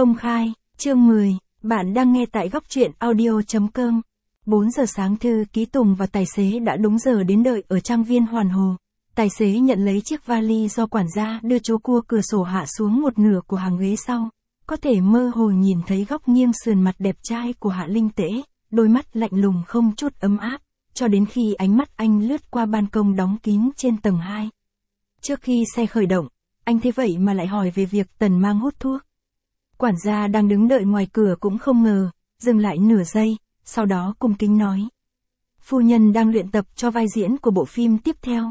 Công khai, chương 10, bạn đang nghe tại góc truyện audio.com. 4 giờ sáng Thư Ký Tùng và tài xế đã đúng giờ đến đợi ở trang viên Hoàn Hồ. Tài xế nhận lấy chiếc vali do quản gia đưa chỗ cua cửa sổ hạ xuống một nửa của hàng ghế sau. Có thể mơ hồ nhìn thấy góc nghiêng sườn mặt đẹp trai của Hạ Linh Tễ, đôi mắt lạnh lùng không chút ấm áp, cho đến khi ánh mắt anh lướt qua ban công đóng kín trên tầng 2. Trước khi xe khởi động, anh thế vậy mà lại hỏi về việc Tần Mang hút thuốc. Quản gia đang đứng đợi ngoài cửa cũng không ngờ, dừng lại nửa giây, sau đó cung kính nói. Phu nhân đang luyện tập cho vai diễn của bộ phim tiếp theo.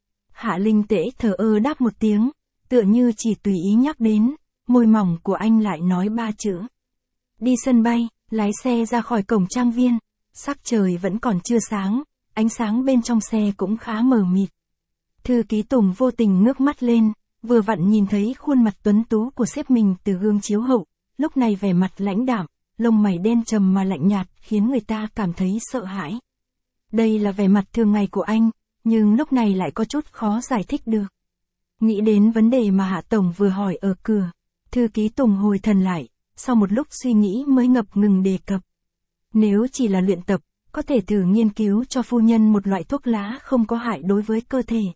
Hạ Linh Tễ thờ ơ đáp một tiếng, tựa như chỉ tùy ý nhắc đến, môi mỏng của anh lại nói 3 chữ. Đi sân bay, lái xe ra khỏi cổng trang viên, sắc trời vẫn còn chưa sáng, ánh sáng bên trong xe cũng khá mờ mịt. Thư Ký Tùng vô tình ngước mắt lên, vừa vặn nhìn thấy khuôn mặt tuấn tú của sếp mình từ gương chiếu hậu, lúc này vẻ mặt lãnh đạm, lông mày đen trầm mà lạnh nhạt khiến người ta cảm thấy sợ hãi. Đây là vẻ mặt thường ngày của anh, nhưng lúc này lại có chút khó giải thích được. Nghĩ đến vấn đề mà Hạ Tổng vừa hỏi ở cửa, Thư Ký Tùng hồi thần lại, sau một lúc suy nghĩ mới ngập ngừng đề cập. Nếu chỉ là luyện tập, có thể thử nghiên cứu cho phu nhân một loại thuốc lá không có hại đối với cơ thể.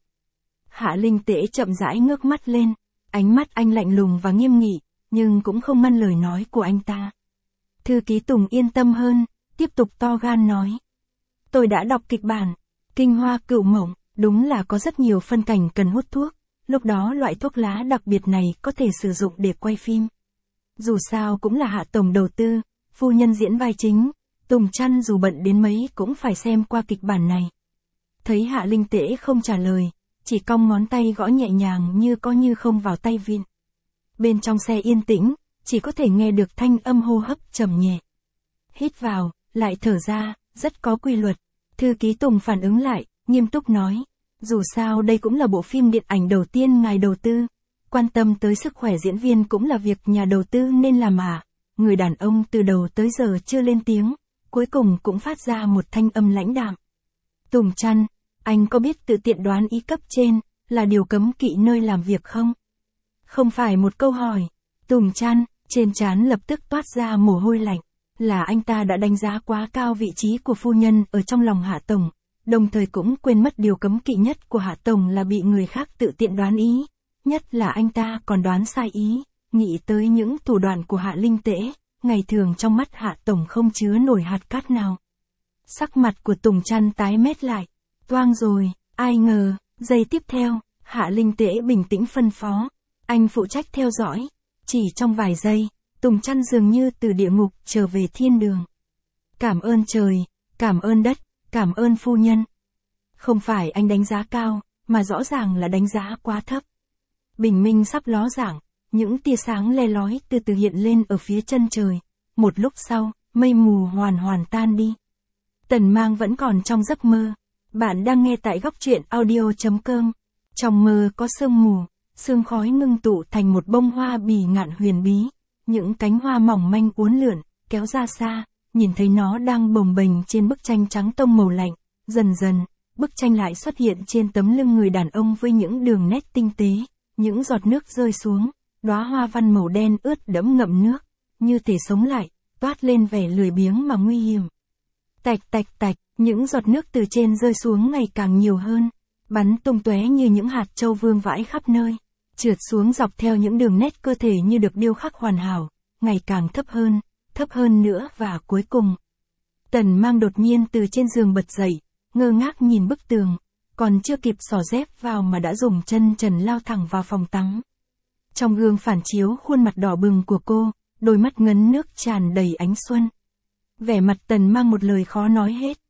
Hạ Linh Tễ chậm rãi ngước mắt lên, ánh mắt anh lạnh lùng và nghiêm nghị, nhưng cũng không ngăn lời nói của anh ta. Thư Ký Tùng yên tâm hơn, tiếp tục to gan nói. Tôi đã đọc kịch bản, Kinh Hoa Cựu Mộng, đúng là có rất nhiều phân cảnh cần hút thuốc, lúc đó loại thuốc lá đặc biệt này có thể sử dụng để quay phim. Dù sao cũng là Hạ Tổng đầu tư, phu nhân diễn vai chính, Tùng Trăn dù bận đến mấy cũng phải xem qua kịch bản này. Thấy Hạ Linh Tễ không trả lời, chỉ cong ngón tay gõ nhẹ nhàng như có như không vào tay vịn. Bên trong xe yên tĩnh, chỉ có thể nghe được thanh âm hô hấp trầm nhẹ. Hít vào, lại thở ra, rất có quy luật. Thư Ký Tùng phản ứng lại, nghiêm túc nói. Dù sao đây cũng là bộ phim điện ảnh đầu tiên ngài đầu tư. Quan tâm tới sức khỏe diễn viên cũng là việc nhà đầu tư nên làm à. Người đàn ông từ đầu tới giờ chưa lên tiếng, cuối cùng cũng phát ra một thanh âm lãnh đạm. Tùng Trăn, anh có biết tự tiện đoán ý cấp trên, là điều cấm kỵ nơi làm việc không? Không phải một câu hỏi. Tùng Trăn, trên trán lập tức toát ra mồ hôi lạnh. Là anh ta đã đánh giá quá cao vị trí của phu nhân ở trong lòng Hạ Tổng, đồng thời cũng quên mất điều cấm kỵ nhất của Hạ Tổng là bị người khác tự tiện đoán ý. Nhất là anh ta còn đoán sai ý, nghĩ tới những thủ đoạn của Hạ Linh Tễ, ngày thường trong mắt Hạ Tổng không chứa nổi hạt cát nào. Sắc mặt của Tùng Trăn tái mét lại. Toang rồi, ai ngờ, giây tiếp theo, Hạ Linh Tễ bình tĩnh phân phó. Anh phụ trách theo dõi. Chỉ trong vài giây, Tùng Trăn dường như từ địa ngục trở về thiên đường. Cảm ơn trời, cảm ơn đất, cảm ơn phu nhân. Không phải anh đánh giá cao, mà rõ ràng là đánh giá quá thấp. Bình minh sắp ló dạng, những tia sáng le lói từ từ hiện lên ở phía chân trời. Một lúc sau, mây mù hoàn tan đi. Tần Mang vẫn còn trong giấc mơ. Bạn đang nghe tại góc truyện audio.com. Trong mơ có sương mù, sương khói ngưng tụ thành một bông hoa bỉ ngạn huyền bí. Những cánh hoa mỏng manh uốn lượn, kéo ra xa, nhìn thấy nó đang bồng bềnh trên bức tranh trắng tông màu lạnh. Dần dần, bức tranh lại xuất hiện trên tấm lưng người đàn ông với những đường nét tinh tế, những giọt nước rơi xuống, đóa hoa văn màu đen ướt đẫm ngậm nước, như thể sống lại, toát lên vẻ lười biếng mà nguy hiểm. Tạch tạch tạch, những giọt nước từ trên rơi xuống ngày càng nhiều hơn, bắn tung tóe như những hạt châu vương vãi khắp nơi, trượt xuống dọc theo những đường nét cơ thể như được điêu khắc hoàn hảo, ngày càng thấp hơn nữa và cuối cùng. Tần Mang đột nhiên từ trên giường bật dậy, ngơ ngác nhìn bức tường, còn chưa kịp xỏ dép vào mà đã dùng chân trần lao thẳng vào phòng tắm. Trong gương phản chiếu khuôn mặt đỏ bừng của cô, đôi mắt ngấn nước tràn đầy ánh xuân. Vẻ mặt Tần Mang một lời khó nói hết.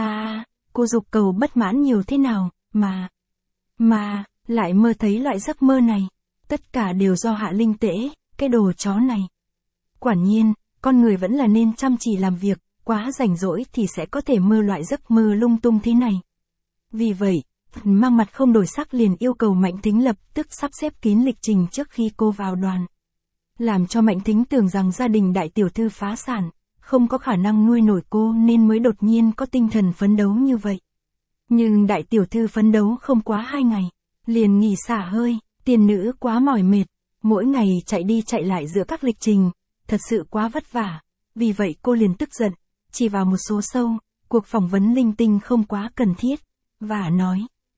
Cô dục cầu bất mãn nhiều thế nào, mà, lại mơ thấy loại giấc mơ này. Tất cả đều do Hạ Linh Tễ, cái đồ chó này. Quả nhiên, con người vẫn là nên chăm chỉ làm việc, quá rảnh rỗi thì sẽ có thể mơ loại giấc mơ lung tung thế này. Vì vậy, Mang mặt không đổi sắc liền yêu cầu Mạnh Thính lập tức sắp xếp kín lịch trình trước khi cô vào đoàn. Làm cho Mạnh Thính tưởng rằng gia đình đại tiểu thư phá sản, không có khả năng nuôi nổi cô nên mới đột nhiên có tinh thần phấn đấu như vậy. Nhưng đại tiểu thư phấn đấu không quá 2 ngày, liền nghỉ xả hơi, tiền nữ quá mỏi mệt, mỗi ngày chạy đi chạy lại giữa các lịch trình, thật sự quá vất vả. Vì vậy cô liền tức giận, chỉ vào một số sâu, cuộc phỏng vấn linh tinh không quá cần thiết, và nói.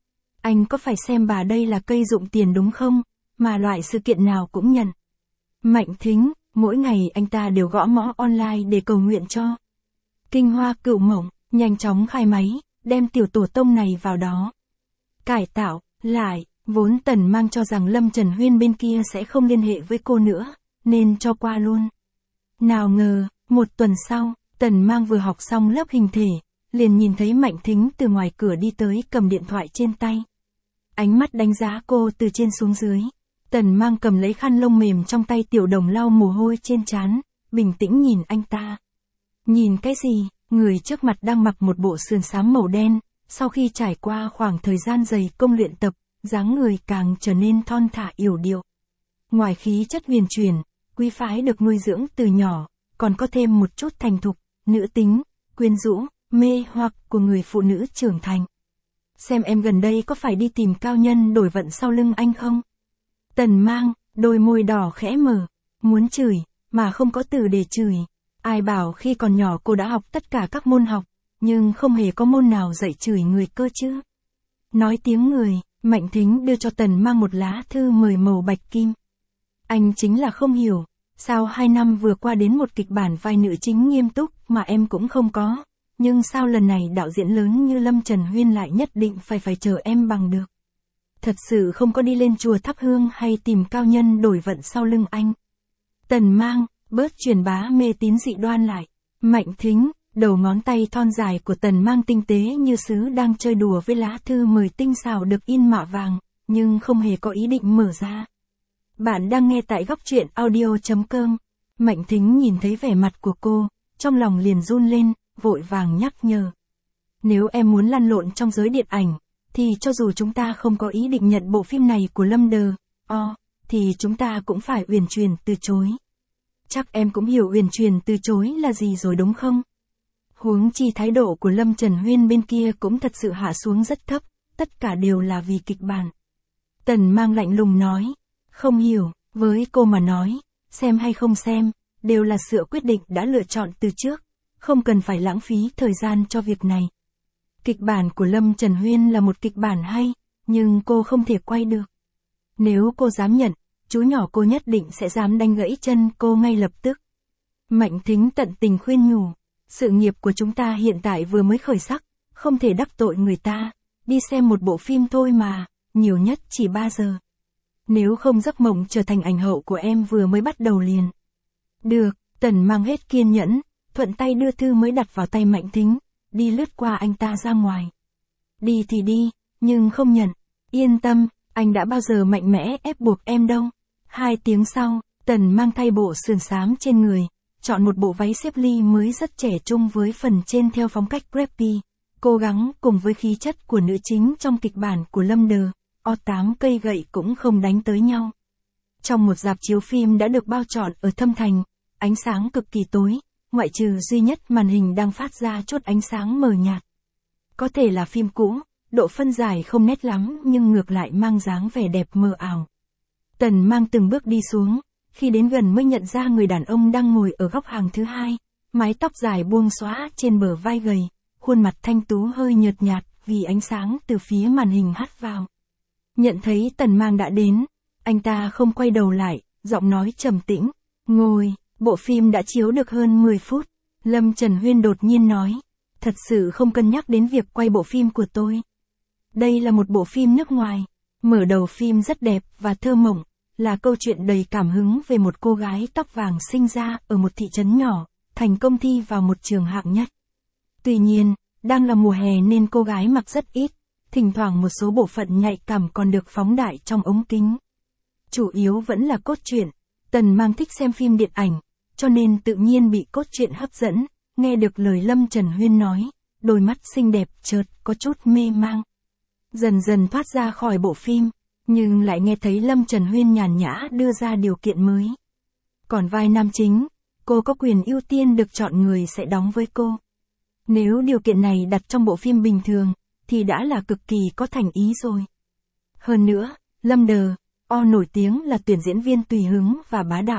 Anh có phải xem bà đây là cây dụng tiền đúng không, mà loại sự kiện nào cũng nhận. Mạnh Thính, mỗi ngày anh ta đều gõ mõ online để cầu nguyện cho. Kinh Hoa Cựu Mộng, nhanh chóng khai máy, đem tiểu tổ tông này vào đó. Cải tạo, lại, vốn Tần Mang cho rằng Lâm Trần Huyên bên kia sẽ không liên hệ với cô nữa, nên cho qua luôn. Nào ngờ, một tuần sau, Tần Mang vừa học xong lớp hình thể, liền nhìn thấy Mạnh Thính từ ngoài cửa đi tới cầm điện thoại trên tay. Ánh mắt đánh giá cô từ trên xuống dưới. Tần Mang cầm lấy khăn lông mềm trong tay Tiểu Đồng lau mồ hôi trên trán, bình tĩnh nhìn anh ta. Nhìn cái gì? Người trước mặt đang mặc một bộ sườn xám màu đen, sau khi trải qua khoảng thời gian dày công luyện tập, dáng người càng trở nên thon thả yểu điệu. Ngoài khí chất huyền chuyển, quý phái được nuôi dưỡng từ nhỏ, còn có thêm một chút thành thục, nữ tính, quyến rũ, mê hoặc của người phụ nữ trưởng thành. Xem em gần đây có phải đi tìm cao nhân đổi vận sau lưng anh không? Tần Mang, đôi môi đỏ khẽ mở, muốn chửi, mà không có từ để chửi. Ai bảo khi còn nhỏ cô đã học tất cả các môn học, nhưng không hề có môn nào dạy chửi người cơ chứ. Nói tiếng người, Mạnh Thính đưa cho Tần Mang một lá thư mời màu bạch kim. Anh chính là không hiểu, sao 2 năm vừa qua đến một kịch bản vai nữ chính nghiêm túc mà em cũng không có, nhưng sao lần này đạo diễn lớn như Lâm Trần Huyên lại nhất định phải chờ em bằng được. Thật sự không có đi lên chùa thắp hương hay tìm cao nhân đổi vận sau lưng anh. Tần Mang, bớt truyền bá mê tín dị đoan lại. Mạnh Thính, đầu ngón tay thon dài của Tần Mang tinh tế như sứ đang chơi đùa với lá thư mời tinh xảo được in mạ vàng, nhưng không hề có ý định mở ra. Bạn đang nghe tại góc truyện audio.com. Mạnh Thính nhìn thấy vẻ mặt của cô, trong lòng liền run lên, vội vàng nhắc nhở. Nếu em muốn lăn lộn trong giới điện ảnh, thì cho dù chúng ta không có ý định nhận bộ phim này của Lâm Đờ, thì chúng ta cũng phải uyển chuyển từ chối. Chắc em cũng hiểu uyển chuyển từ chối là gì rồi đúng không? Huống chi thái độ của Lâm Trần Huyên bên kia cũng thật sự hạ xuống rất thấp, tất cả đều là vì kịch bản. Tần Mang lạnh lùng nói, không hiểu, với cô mà nói, xem hay không xem, đều là sự quyết định đã lựa chọn từ trước, không cần phải lãng phí thời gian cho việc này. Kịch bản của Lâm Trần Huyên là một kịch bản hay, nhưng cô không thể quay được. Nếu cô dám nhận, chú nhỏ cô nhất định sẽ dám đánh gãy chân cô ngay lập tức. Mạnh Thính tận tình khuyên nhủ, sự nghiệp của chúng ta hiện tại vừa mới khởi sắc, không thể đắc tội người ta, đi xem một bộ phim thôi mà, nhiều nhất chỉ 3 giờ. Nếu không giấc mộng trở thành ảnh hậu của em vừa mới bắt đầu liền. Được, Tần Mang hết kiên nhẫn, thuận tay đưa thư mới đặt vào tay Mạnh Thính, đi lướt qua anh ta ra ngoài. Đi thì đi, nhưng không nhận. Yên tâm, anh đã bao giờ mạnh mẽ ép buộc em đâu. 2 tiếng sau, Tần Mang thay bộ sườn xám trên người, chọn một bộ váy xếp ly mới rất trẻ trung với phần trên theo phong cách preppy, cố gắng cùng với khí chất của nữ chính trong kịch bản của Lâm Đờ, 8 cây gậy cũng không đánh tới nhau. Trong một rạp chiếu phim đã được bao trọn ở Thâm Thành, ánh sáng cực kỳ tối, ngoại trừ duy nhất màn hình đang phát ra chút ánh sáng mờ nhạt. Có thể là phim cũ, độ phân giải không nét lắm nhưng ngược lại mang dáng vẻ đẹp mờ ảo. Tần Mang từng bước đi xuống, khi đến gần mới nhận ra người đàn ông đang ngồi ở góc hàng thứ 2, mái tóc dài buông xõa trên bờ vai gầy, khuôn mặt thanh tú hơi nhợt nhạt vì ánh sáng từ phía màn hình hắt vào. Nhận thấy Tần Mang đã đến, anh ta không quay đầu lại, giọng nói trầm tĩnh, ngồi, bộ phim đã chiếu được hơn 10 phút. Lâm Trần Huyên đột nhiên nói, thật sự không cân nhắc đến việc quay bộ phim của tôi. Đây là một bộ phim nước ngoài, mở đầu phim rất đẹp và thơ mộng, là câu chuyện đầy cảm hứng về một cô gái tóc vàng sinh ra ở một thị trấn nhỏ, thành công thi vào một trường hạng nhất. Tuy nhiên, đang là mùa hè nên cô gái mặc rất ít, thỉnh thoảng một số bộ phận nhạy cảm còn được phóng đại trong ống kính. Chủ yếu vẫn là cốt truyện, Tần Mang thích xem phim điện ảnh, cho nên tự nhiên bị cốt truyện hấp dẫn, nghe được lời Lâm Trần Huyên nói, đôi mắt xinh đẹp chợt có chút mê mang. Dần dần thoát ra khỏi bộ phim, nhưng lại nghe thấy Lâm Trần Huyên nhàn nhã đưa ra điều kiện mới. Còn vai nam chính, cô có quyền ưu tiên được chọn người sẽ đóng với cô. Nếu điều kiện này đặt trong bộ phim bình thường, thì đã là cực kỳ có thành ý rồi. Hơn nữa, Lâm Đờ, nổi tiếng là tuyển diễn viên tùy hứng và bá đạo,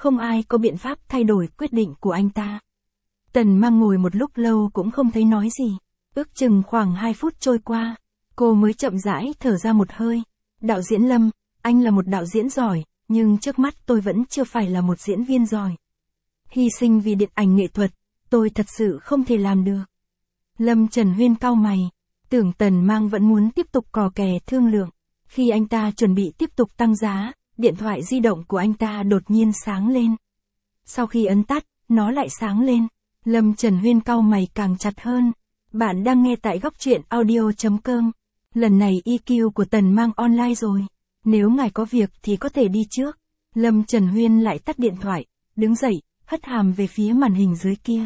không ai có biện pháp thay đổi quyết định của anh ta. Tần Mang ngồi một lúc lâu cũng không thấy nói gì. Ước chừng khoảng 2 phút trôi qua, cô mới chậm rãi thở ra một hơi. Đạo diễn Lâm, anh là một đạo diễn giỏi, nhưng trước mắt tôi vẫn chưa phải là một diễn viên giỏi. Hy sinh vì điện ảnh nghệ thuật, tôi thật sự không thể làm được. Lâm Trần Huyên cau mày, tưởng Tần Mang vẫn muốn tiếp tục cò kè thương lượng. Khi anh ta chuẩn bị tiếp tục tăng giá, điện thoại di động của anh ta đột nhiên sáng lên. Sau khi ấn tắt, nó lại sáng lên. Lâm Trần Huyên cau mày càng chặt hơn. Bạn đang nghe tại góc truyện audio.com. Lần này EQ của Tần Mang online rồi. Nếu ngài có việc thì có thể đi trước. Lâm Trần Huyên lại tắt điện thoại, đứng dậy, hất hàm về phía màn hình dưới kia.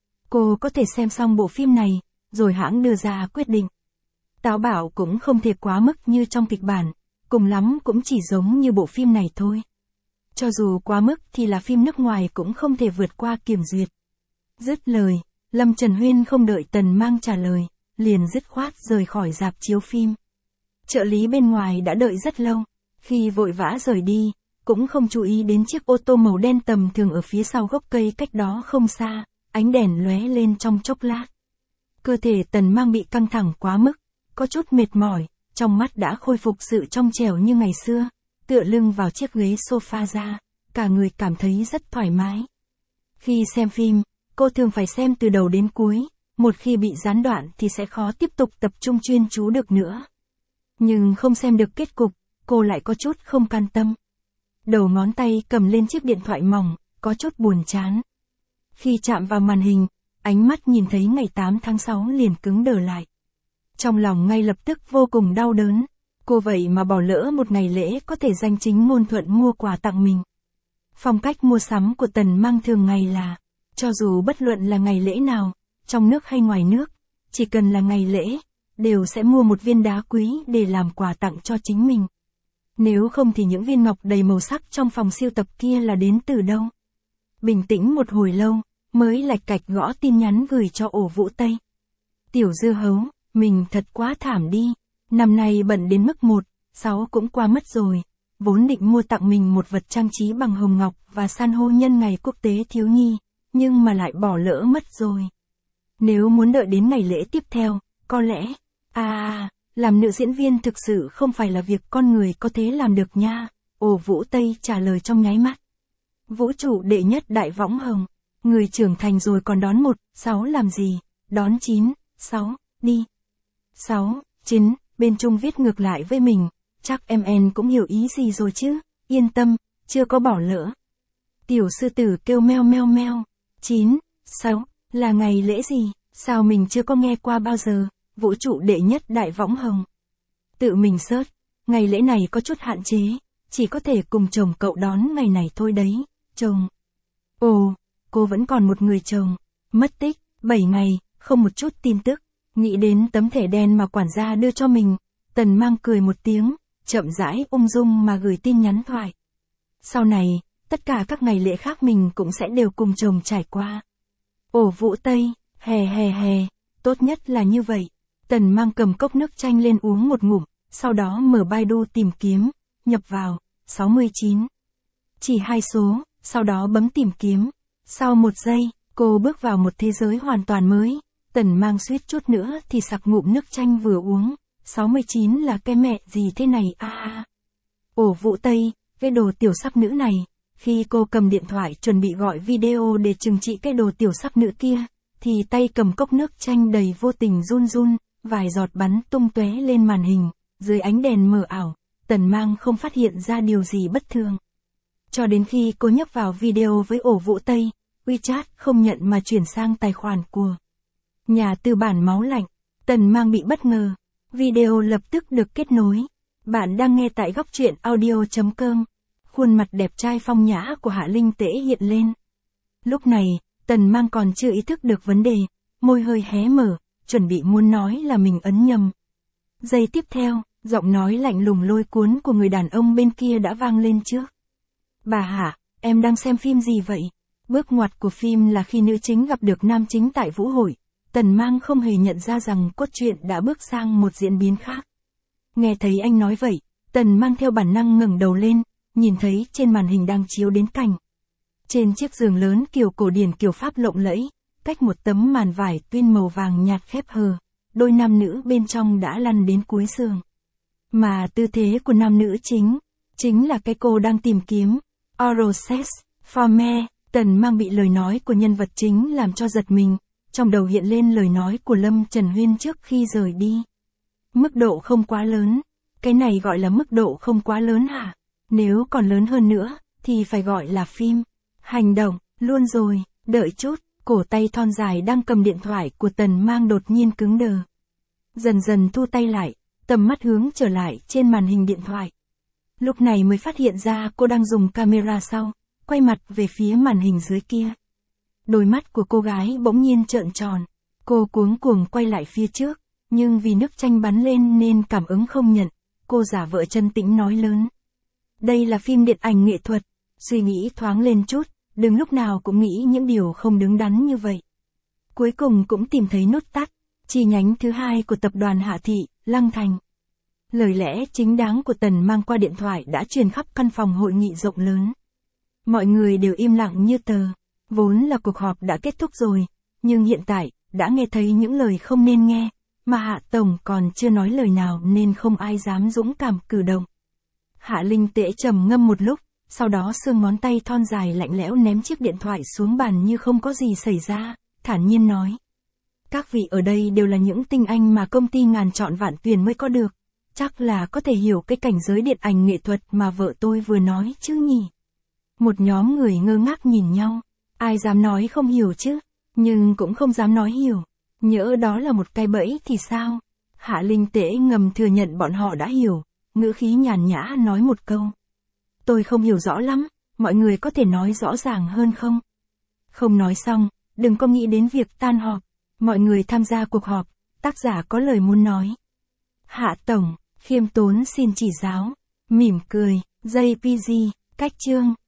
Cô có thể xem xong bộ phim này, rồi hãng đưa ra quyết định. Táo bạo cũng không thể quá mức như trong kịch bản, cùng lắm cũng chỉ giống như bộ phim này thôi. Cho dù quá mức thì là phim nước ngoài cũng không thể vượt qua kiểm duyệt. Dứt lời, Lâm Trần Huyên không đợi Tần Mang trả lời, liền dứt khoát rời khỏi rạp chiếu phim. Trợ lý bên ngoài đã đợi rất lâu, khi vội vã rời đi, cũng không chú ý đến chiếc ô tô màu đen tầm thường ở phía sau gốc cây cách đó không xa, ánh đèn lóe lên trong chốc lát. Cơ thể Tần Mang bị căng thẳng quá mức, có chút mệt mỏi, trong mắt đã khôi phục sự trong trẻo như ngày xưa, tựa lưng vào chiếc ghế sofa ra, cả người cảm thấy rất thoải mái. Khi xem phim, cô thường phải xem từ đầu đến cuối, một khi bị gián đoạn thì sẽ khó tiếp tục tập trung chuyên chú được nữa. Nhưng không xem được kết cục, cô lại có chút không can tâm. Đầu ngón tay cầm lên chiếc điện thoại mỏng, có chút buồn chán. Khi chạm vào màn hình, ánh mắt nhìn thấy ngày 8 tháng 6 liền cứng đờ lại. Trong lòng ngay lập tức vô cùng đau đớn, cô vậy mà bỏ lỡ một ngày lễ có thể danh chính ngôn thuận mua quà tặng mình. Phong cách mua sắm của Tần Mang thường ngày là, cho dù bất luận là ngày lễ nào, trong nước hay ngoài nước, chỉ cần là ngày lễ, đều sẽ mua một viên đá quý để làm quà tặng cho chính mình. Nếu không thì những viên ngọc đầy màu sắc trong phòng sưu tập kia là đến từ đâu? Bình tĩnh một hồi lâu, mới lạch cạch gõ tin nhắn gửi cho Ổ Vũ Tây. Tiểu dưa hấu, mình thật quá thảm đi, năm nay bận đến mức 1/6 cũng qua mất rồi, vốn định mua tặng mình một vật trang trí bằng hồng ngọc và san hô nhân ngày quốc tế thiếu nhi, nhưng mà lại bỏ lỡ mất rồi. Nếu muốn đợi đến ngày lễ tiếp theo, có lẽ, làm nữ diễn viên thực sự không phải là việc con người có thể làm được nha, Ổ Vũ Tây trả lời trong nháy mắt. Vũ trụ đệ nhất đại võng hồng, người trưởng thành rồi còn đón 1/6 làm gì, đón 9/6, đi. 6/9, bên Trung viết ngược lại với mình, chắc em cũng hiểu ý gì rồi chứ, yên tâm, chưa có bỏ lỡ. Tiểu sư tử kêu meo meo meo, 9/6, là ngày lễ gì, sao mình chưa có nghe qua bao giờ, vũ trụ đệ nhất đại võng hồng. Tự mình search, ngày lễ này có chút hạn chế, chỉ có thể cùng chồng cậu đón ngày này thôi đấy, chồng. Ồ, cô vẫn còn một người chồng, mất tích, 7 ngày, không một chút tin tức, nghĩ đến tấm thẻ đen mà quản gia đưa cho mình, Tần Mang cười một tiếng, chậm rãi ung dung mà gửi tin nhắn thoại. Sau này, tất cả các ngày lễ khác mình cũng sẽ đều cùng chồng trải qua. Ổ Vũ Tây, hè, tốt nhất là như vậy. Tần Mang cầm cốc nước chanh lên uống một ngụm, sau đó mở Baidu tìm kiếm, nhập vào, 69. Chỉ 2 số, sau đó bấm tìm kiếm. Sau 1 giây, cô bước vào một thế giới hoàn toàn mới. Tần Mang suýt chút nữa thì sặc ngụm nước chanh vừa uống. 69 là cái mẹ gì thế này Ổ Vũ Tây, cái đồ tiểu sắc nữ này. Khi cô cầm điện thoại chuẩn bị gọi video để trừng trị cái đồ tiểu sắc nữ kia, thì tay cầm cốc nước chanh đầy vô tình run run, vài giọt bắn tung tóe lên màn hình, dưới ánh đèn mờ ảo, Tần Mang không phát hiện ra điều gì bất thường. Cho đến khi cô nhấp vào video với Ổ Vũ Tây, WeChat không nhận mà chuyển sang tài khoản của nhà tư bản máu lạnh, Tần Mang bị bất ngờ, video lập tức được kết nối. Bạn đang nghe tại góc truyện audio.com. Khuôn mặt đẹp trai phong nhã của Hạ Linh Tễ hiện lên. Lúc này, Tần Mang còn chưa ý thức được vấn đề, môi hơi hé mở, chuẩn bị muốn nói là mình ấn nhầm. Giây tiếp theo, giọng nói lạnh lùng lôi cuốn của người đàn ông bên kia đã vang lên trước. Bà Hạ, em đang xem phim gì vậy? Bước ngoặt của phim là khi nữ chính gặp được nam chính tại vũ hội. Tần Mang không hề nhận ra rằng cốt truyện đã bước sang một diễn biến khác. Nghe thấy anh nói vậy, Tần Mang theo bản năng ngẩng đầu lên, nhìn thấy trên màn hình đang chiếu đến cảnh Trên chiếc giường lớn kiểu cổ điển kiểu Pháp lộng lẫy, cách một tấm màn vải tuyên màu vàng nhạt khép hờ, đôi nam nữ bên trong đã lăn đến cuối giường. Mà tư thế của nam nữ chính là cái cô đang tìm kiếm. Oral sex, for me. Tần Mang bị lời nói của nhân vật chính làm cho giật mình, trong đầu hiện lên lời nói của Lâm Trần Huyên trước khi rời đi. Mức độ không quá lớn, cái này gọi là mức độ không quá lớn hả? Nếu còn lớn hơn nữa, thì phải gọi là phim hành động, luôn rồi, đợi chút, cổ tay thon dài đang cầm điện thoại của Tần Mang đột nhiên cứng đờ. Dần dần thu tay lại, tầm mắt hướng trở lại trên màn hình điện thoại. Lúc này mới phát hiện ra cô đang dùng camera sau, quay mặt về phía màn hình dưới kia. Đôi mắt của cô gái bỗng nhiên trợn tròn, cô cuống cuồng quay lại phía trước, nhưng vì nước chanh bắn lên nên cảm ứng không nhận, cô giả vờ trấn tĩnh nói lớn. Đây là phim điện ảnh nghệ thuật, suy nghĩ thoáng lên chút, đừng lúc nào cũng nghĩ những điều không đứng đắn như vậy. Cuối cùng cũng tìm thấy nút tắt, chi nhánh thứ 2 của tập đoàn Hạ Thị, Lăng Thành. Lời lẽ chính đáng của Tần Mang qua điện thoại đã truyền khắp căn phòng hội nghị rộng lớn. Mọi người đều im lặng như tờ, vốn là cuộc họp đã kết thúc rồi, nhưng hiện tại, đã nghe thấy những lời không nên nghe, mà Hạ Tổng còn chưa nói lời nào nên không ai dám dũng cảm cử động. Hạ Linh Tễ trầm ngâm một lúc, sau đó xương ngón tay thon dài lạnh lẽo ném chiếc điện thoại xuống bàn như không có gì xảy ra, thản nhiên nói. Các vị ở đây đều là những tinh anh mà công ty ngàn chọn vạn tuyển mới có được, chắc là có thể hiểu cái cảnh giới điện ảnh nghệ thuật mà vợ tôi vừa nói chứ nhỉ. Một nhóm người ngơ ngác nhìn nhau, ai dám nói không hiểu chứ, nhưng cũng không dám nói hiểu, nhỡ đó là một cái bẫy thì sao? Hạ Linh Tễ ngầm thừa nhận bọn họ đã hiểu, ngữ khí nhàn nhã nói một câu. Tôi không hiểu rõ lắm, mọi người có thể nói rõ ràng hơn không? Không nói xong, đừng có nghĩ đến việc tan họp, mọi người tham gia cuộc họp, tác giả có lời muốn nói. Hạ Tổng, khiêm tốn xin chỉ giáo, mỉm cười, JPG, cách chương.